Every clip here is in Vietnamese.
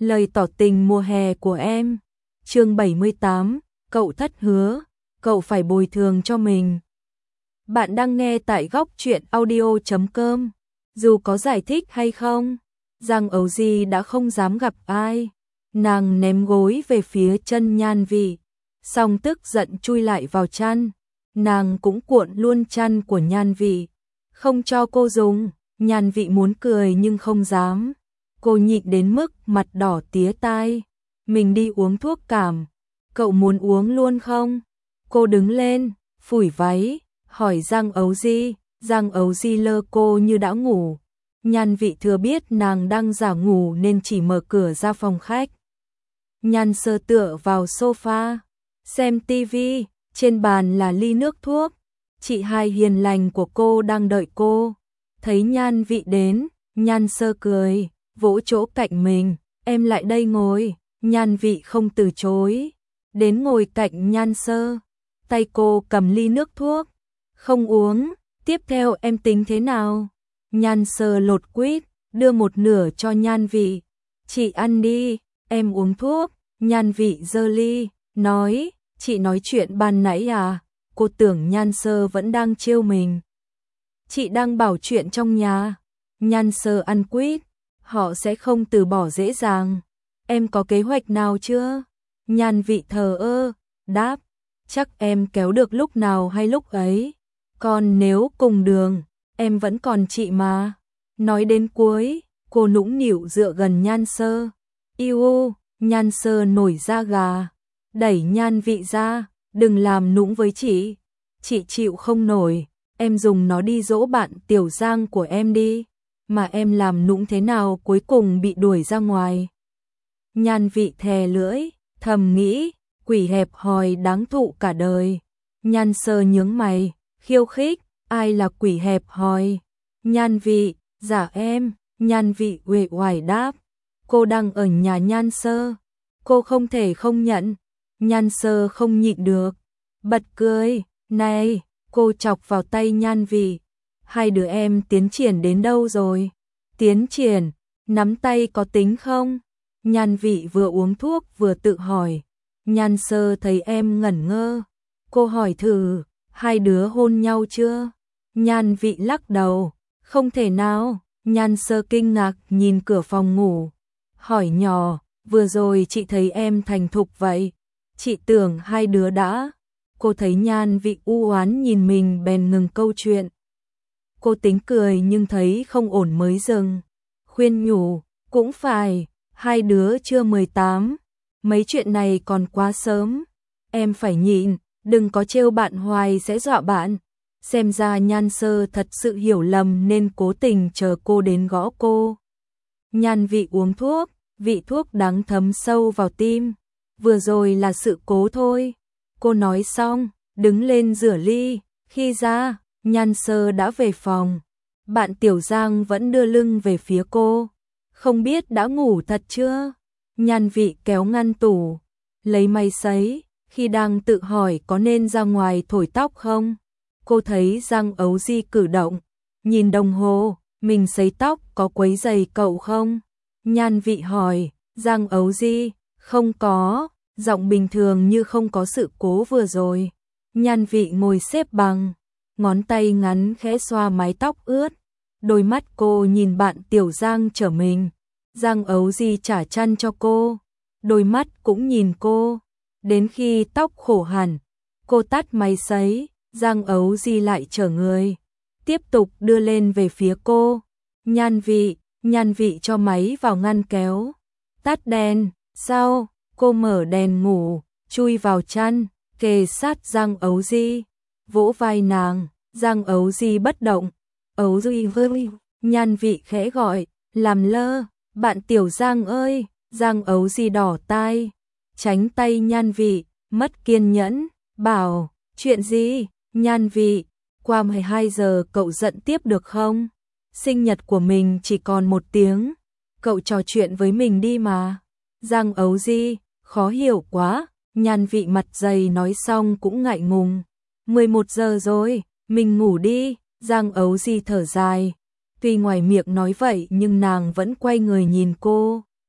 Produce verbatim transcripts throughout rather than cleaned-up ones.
Lời tỏ tình mùa hè của em. Chương bảy mươi tám, cậu thất hứa, cậu phải bồi thường cho mình. Bạn đang nghe tại góc truyện audio chấm com. Dù có giải thích hay không, Giang Ấu Di đã không dám gặp ai. Nàng ném gối về phía chân Nhan Vị, xong tức giận chui lại vào chăn. Nàng cũng cuộn luôn chăn của Nhan Vị, không cho cô dùng. Nhan Vị muốn cười nhưng không dám. Cô nhịn đến mức mặt đỏ tía tai. Mình đi uống thuốc cảm. Cậu muốn uống luôn không? Cô đứng lên, phủi váy, hỏi Giang Ấu Di. Giang Ấu Di lơ cô như đã ngủ. Nhan Vị thừa biết nàng đang giả ngủ nên chỉ mở cửa ra phòng khách. Nhan Sơ tựa vào sofa, xem tivi, trên bàn là ly nước thuốc. Chị hai hiền lành của cô đang đợi cô. Thấy Nhan Vị đến, Nhan Sơ cười, vỗ chỗ cạnh mình, em lại đây ngồi. Nhan Vị không từ chối, đến ngồi cạnh Nhan Sơ. Tay cô cầm ly nước thuốc, không uống, tiếp theo em tính thế nào? Nhan Sơ lột quýt, đưa một nửa cho Nhan Vị. Chị ăn đi, em uống thuốc. Nhan Vị giơ ly, nói, chị nói chuyện ban nãy à? Cô tưởng Nhan Sơ vẫn đang trêu mình. Chị đang bảo chuyện trong nhà. Nhan Sơ ăn quýt, họ sẽ không từ bỏ dễ dàng. Em có kế hoạch nào chưa? Nhan Vị thờ ơ, đáp, chắc em kéo được lúc nào hay lúc ấy. Còn nếu cùng đường, em vẫn còn chị mà. Nói đến cuối, cô nũng nịu dựa gần Nhan Sơ. Iu, Nhan Sơ nổi da gà, đẩy Nhan Vị ra, đừng làm nũng với chị. Chị chịu không nổi, em dùng nó đi dỗ bạn Tiểu Giang của em đi. Mà em làm nũng thế nào cuối cùng bị đuổi ra ngoài. Nhan Vị thè lưỡi, thầm nghĩ, quỷ hẹp hòi đáng thụ cả đời. Nhan Sơ nhướng mày, khiêu khích, ai là quỷ hẹp hòi? Nhan Vị, dạ em. Nhan Vị uể oải đáp, cô đang ở nhà Nhan Sơ, cô không thể không nhận. Nhan Sơ không nhịn được, bật cười, này, cô chọc vào tay Nhan Vị. Hai đứa em tiến triển đến đâu rồi? Tiến triển, nắm tay có tính không? Nhan Vị vừa uống thuốc vừa tự hỏi. Nhan Sơ thấy em ngẩn ngơ, cô hỏi thử, hai đứa hôn nhau chưa? Nhan Vị lắc đầu, không thể nào. Nhan Sơ kinh ngạc nhìn cửa phòng ngủ, hỏi nhỏ, vừa rồi chị thấy em thành thục vậy, chị tưởng hai đứa đã. Cô thấy Nhan Vị u oán nhìn mình bèn ngừng câu chuyện. Cô tính cười nhưng thấy không ổn mới dừng, khuyên nhủ, cũng phải, hai đứa chưa mười tám, mấy chuyện này còn quá sớm, em phải nhịn, đừng có trêu bạn hoài sẽ dọa bạn. Xem ra Nhan Sơ thật sự hiểu lầm nên cố tình chờ cô đến gõ cô. Nhan Vị uống thuốc, vị thuốc đắng thấm sâu vào tim, vừa rồi là sự cố thôi. Cô nói xong, đứng lên rửa ly, khi ra, Nhan Sơ đã về phòng. Bạn Tiểu Giang vẫn đưa lưng về phía cô, không biết đã ngủ thật chưa? Nhan Vị kéo ngăn tủ, lấy máy sấy, khi đang tự hỏi có nên ra ngoài thổi tóc không? Cô thấy Giang Ấu Di cử động, nhìn đồng hồ, mình sấy tóc có quấy rầy cậu không? Nhan Vị hỏi, Giang Ấu Di, không có, giọng bình thường như không có sự cố vừa rồi. Nhan Vị ngồi xếp bằng, ngón tay ngắn khẽ xoa mái tóc ướt, đôi mắt cô nhìn bạn Tiểu Giang trở mình. Giang Ấu Di trả chăn cho cô, đôi mắt cũng nhìn cô, đến khi tóc khổ hẳn, cô tắt máy sấy, Giang Ấu Di lại trở người, tiếp tục đưa lên về phía cô. Nhan Vị, Nhan Vị cho máy vào ngăn kéo, tắt đèn, sau, cô mở đèn ngủ, chui vào chăn, kề sát Giang Ấu Di, vỗ vai nàng. Giang Ấu Di bất động, Ấu Di vơi, Nhan Vị khẽ gọi, làm lơ, bạn Tiểu Giang ơi. Giang Ấu Di đỏ tai, tránh tay Nhan Vị, mất kiên nhẫn, bảo, chuyện gì? Nhan Vị, qua mười hai giờ cậu giận tiếp được không? Sinh nhật của mình chỉ còn một tiếng, cậu trò chuyện với mình đi mà. Giang Ấu Di, khó hiểu quá. Nhan Vị mặt dày nói xong cũng ngại ngùng. mười một giờ rồi, mình ngủ đi. Giang Ấu Di thở dài, tuy ngoài miệng nói vậy nhưng nàng vẫn quay người nhìn cô.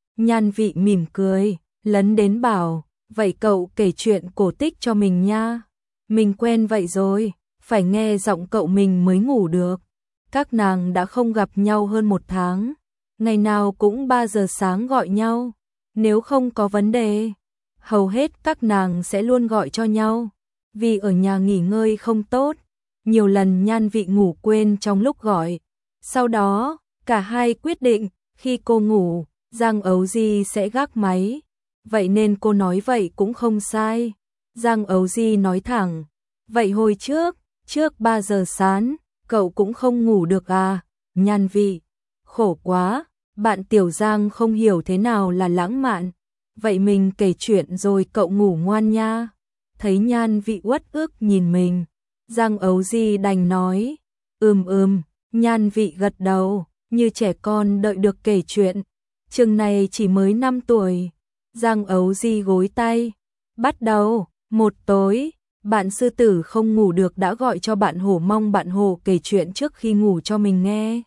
Nhan Vị mỉm cười, lấn đến bảo, vậy cậu kể chuyện cổ tích cho mình nha. Mình quen vậy rồi, phải nghe giọng cậu mình mới ngủ được. Các nàng đã không gặp nhau hơn một tháng, ngày nào cũng ba giờ sáng gọi nhau. Nếu không có vấn đề, hầu hết các nàng sẽ luôn gọi cho nhau. Vì ở nhà nghỉ ngơi không tốt, nhiều lần Nhan Vị ngủ quên trong lúc gọi. Sau đó, cả hai quyết định, khi cô ngủ, Giang Ấu Di sẽ gác máy. Vậy nên cô nói vậy cũng không sai. Giang Ấu Di nói thẳng, vậy hồi trước, trước ba giờ sáng, cậu cũng không ngủ được à? Nhan Vị, khổ quá, bạn Tiểu Giang không hiểu thế nào là lãng mạn. Vậy mình kể chuyện rồi cậu ngủ ngoan nha. Thấy Nhan Vị uất ức nhìn mình, Giang Ấu Di đành nói, ừm ừm. Nhan Vị gật đầu, như trẻ con đợi được kể chuyện. Chừng này chỉ mới năm tuổi. Giang Ấu Di gối tay, bắt đầu. Một tối, bạn sư tử không ngủ được đã gọi cho bạn hổ, mong bạn hổ kể chuyện trước khi ngủ cho mình nghe.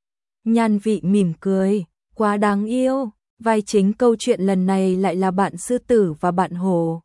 Nhan Vị mỉm cười, quá đáng yêu. Vai chính câu chuyện lần này lại là bạn sư tử và bạn hổ.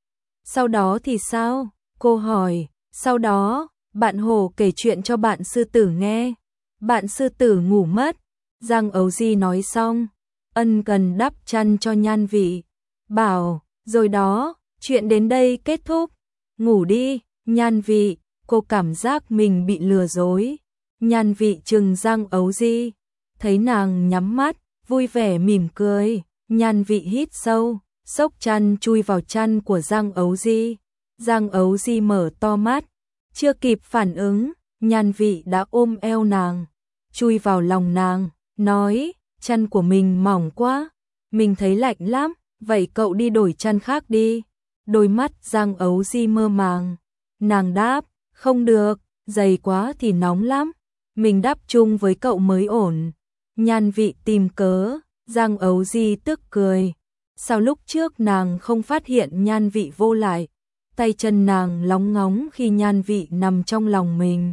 Sau đó thì sao? Cô hỏi. Sau đó, bạn hổ kể chuyện cho bạn sư tử nghe. Bạn sư tử ngủ mất. Giang Ấu Di nói xong, ân cần đắp chăn cho Nhan Vị, bảo, rồi đó, chuyện đến đây kết thúc. Ngủ đi. Nhan Vị, cô cảm giác mình bị lừa dối. Nhan Vị trừng Giang Ấu Di, thấy nàng nhắm mắt, vui vẻ mỉm cười. Nhan Vị hít sâu, xốc chăn chui vào chăn của Giang Ấu Di. Giang Ấu Di mở to mắt, chưa kịp phản ứng, Nhan Vị đã ôm eo nàng, chui vào lòng nàng, nói, chăn của mình mỏng quá, mình thấy lạnh lắm, vậy cậu đi đổi chăn khác đi. Đôi mắt Giang Ấu Di mơ màng, nàng đáp, không được, dày quá thì nóng lắm, mình đắp chung với cậu mới ổn. Nhan Vị tìm cớ, Giang Ấu Di tức cười, sao lúc trước nàng không phát hiện Nhan Vị vô lại. Tay chân nàng lóng ngóng khi Nhan Vị nằm trong lòng mình.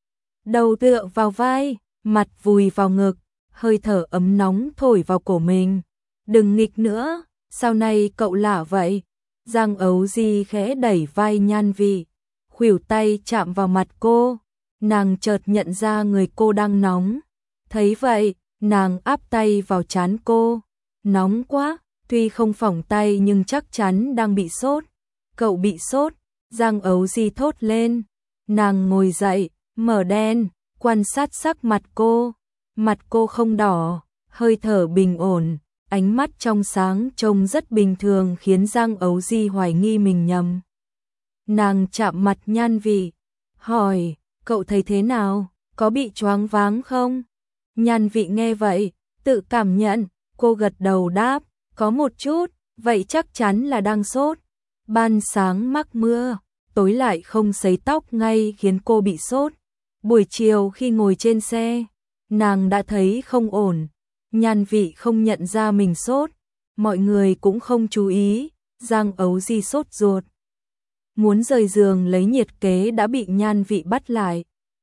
Đầu tựa vào vai, mặt vùi vào ngực, hơi thở ấm nóng thổi vào cổ mình. Đừng nghịch nữa, sao nay cậu lạ vậy? Giang Ấu Di khẽ đẩy vai Nhan Vị, khuỷu tay chạm vào mặt cô. Nàng chợt nhận ra người cô đang nóng. Thấy vậy, nàng áp tay vào trán cô. Nóng quá, tuy không phỏng tay nhưng chắc chắn đang bị sốt. Cậu bị sốt, Giang Ấu Di thốt lên. Nàng ngồi dậy, mở đèn, quan sát sắc mặt cô. Mặt cô không đỏ, hơi thở bình ổn, ánh mắt trong sáng trông rất bình thường khiến Giang Ấu Di hoài nghi mình nhầm. Nàng chạm mặt Nhan Vị, hỏi, cậu thấy thế nào, có bị choáng váng không? Nhan Vị nghe vậy, tự cảm nhận, cô gật đầu đáp, có một chút, vậy chắc chắn là đang sốt. Ban sáng mắc mưa, tối lại không sấy tóc ngay khiến cô bị sốt. Buổi chiều khi ngồi trên xe, nàng đã thấy không ổn. Nhan Vị không nhận ra mình sốt, mọi người cũng không chú ý. Giang Ấu Di sốt ruột, muốn rời giường lấy nhiệt kế đã bị Nhan Vị bắt lại.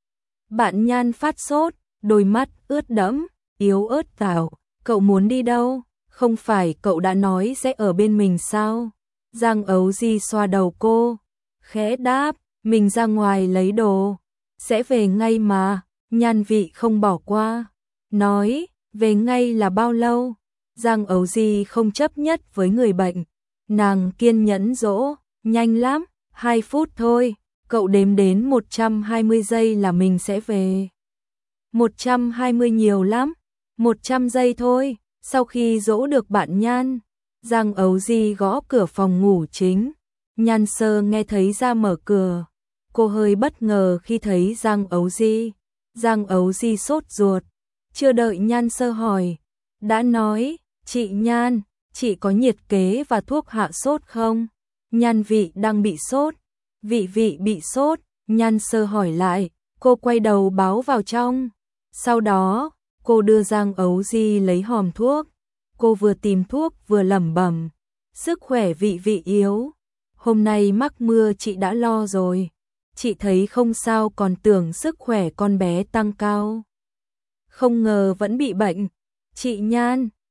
Bạn Nhan phát sốt, đôi mắt ướt đẫm, yếu ớt bảo, cậu muốn đi đâu? Không phải cậu đã nói sẽ ở bên mình sao? Giang Ấu Di xoa đầu cô, khẽ đáp, mình ra ngoài lấy đồ, sẽ về ngay mà. Nhan Vị không bỏ qua, nói, về ngay là bao lâu? Giang Ấu Di không chấp nhất với người bệnh, nàng kiên nhẫn dỗ, nhanh lắm, hai phút thôi, cậu đếm đến một trăm hai mươi giây là mình sẽ về. một trăm hai mươi nhiều lắm, một trăm giây thôi. Sau khi dỗ được bạn Nhan, Giang Ấu Di gõ cửa phòng ngủ chính. Nhan Sơ nghe thấy ra mở cửa, cô hơi bất ngờ khi thấy Giang Ấu Di. Giang Ấu Di sốt ruột, chưa đợi Nhan Sơ hỏi, đã nói, chị Nhan, chị có nhiệt kế và thuốc hạ sốt không? Nhan Vị đang bị sốt. Vị Vị bị sốt, Nhan Sơ hỏi lại, cô quay đầu báo vào trong. Sau đó, cô đưa Giang Ấu Di lấy hòm thuốc. Cô vừa tìm thuốc vừa lẩm bẩm, sức khỏe Vị Vị yếu. Hôm nay mắc mưa chị đã lo rồi. Chị thấy không sao còn tưởng sức khỏe con bé tăng cao. Không ngờ vẫn bị bệnh. Chị Nhan,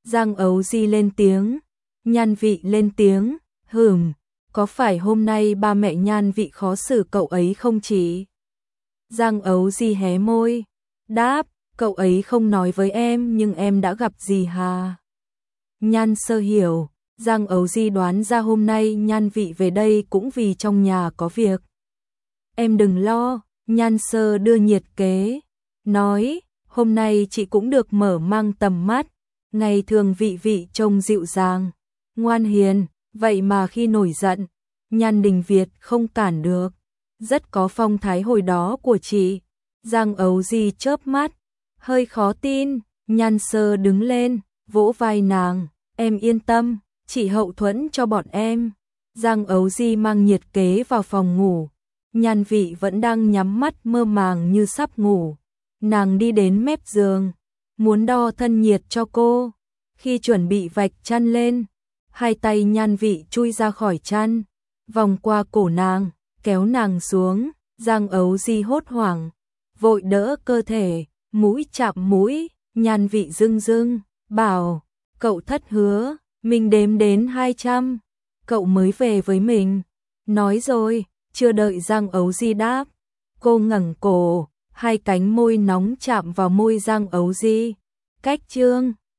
Giang Ấu Di lên tiếng. Nhan Vị lên tiếng. Hừm, có phải hôm nay ba mẹ Nhan Vị khó xử cậu ấy không chị? Giang Ấu Di hé môi. Đáp, cậu ấy không nói với em nhưng em đã gặp gì hà? Nhan Sơ hiểu. Giang Ấu Di đoán ra hôm nay Nhan Vị về đây cũng vì trong nhà có việc. Em đừng lo, Nhan Sơ đưa nhiệt kế. Nói, hôm nay chị cũng được mở mang tầm mắt. Ngày thường Vị Vị trông dịu dàng, ngoan hiền, vậy mà khi nổi giận, Nhan Đình Việt không cản được. Rất có phong thái hồi đó của chị. Giang Ấu Di chớp mắt, hơi khó tin. Nhan Sơ đứng lên, vỗ vai nàng. Em yên tâm, chị hậu thuẫn cho bọn em. Giang Ấu Di mang nhiệt kế vào phòng ngủ. Nhan Vị vẫn đang nhắm mắt mơ màng như sắp ngủ. Nàng đi đến mép giường, muốn đo thân nhiệt cho cô. Khi chuẩn bị vạch chăn lên, hai tay Nhan Vị chui ra khỏi chăn, vòng qua cổ nàng, kéo nàng xuống. Giang Ấu Di hốt hoảng, vội đỡ cơ thể, mũi chạm mũi. Nhan Vị rưng rưng, bảo, cậu thất hứa, mình đếm đến hai trăm, cậu mới về với mình. Nói rồi, chưa đợi Giang Ấu Di đáp, cô ngẩng cổ, hai cánh môi nóng chạm vào môi Giang Ấu Di. Cách chương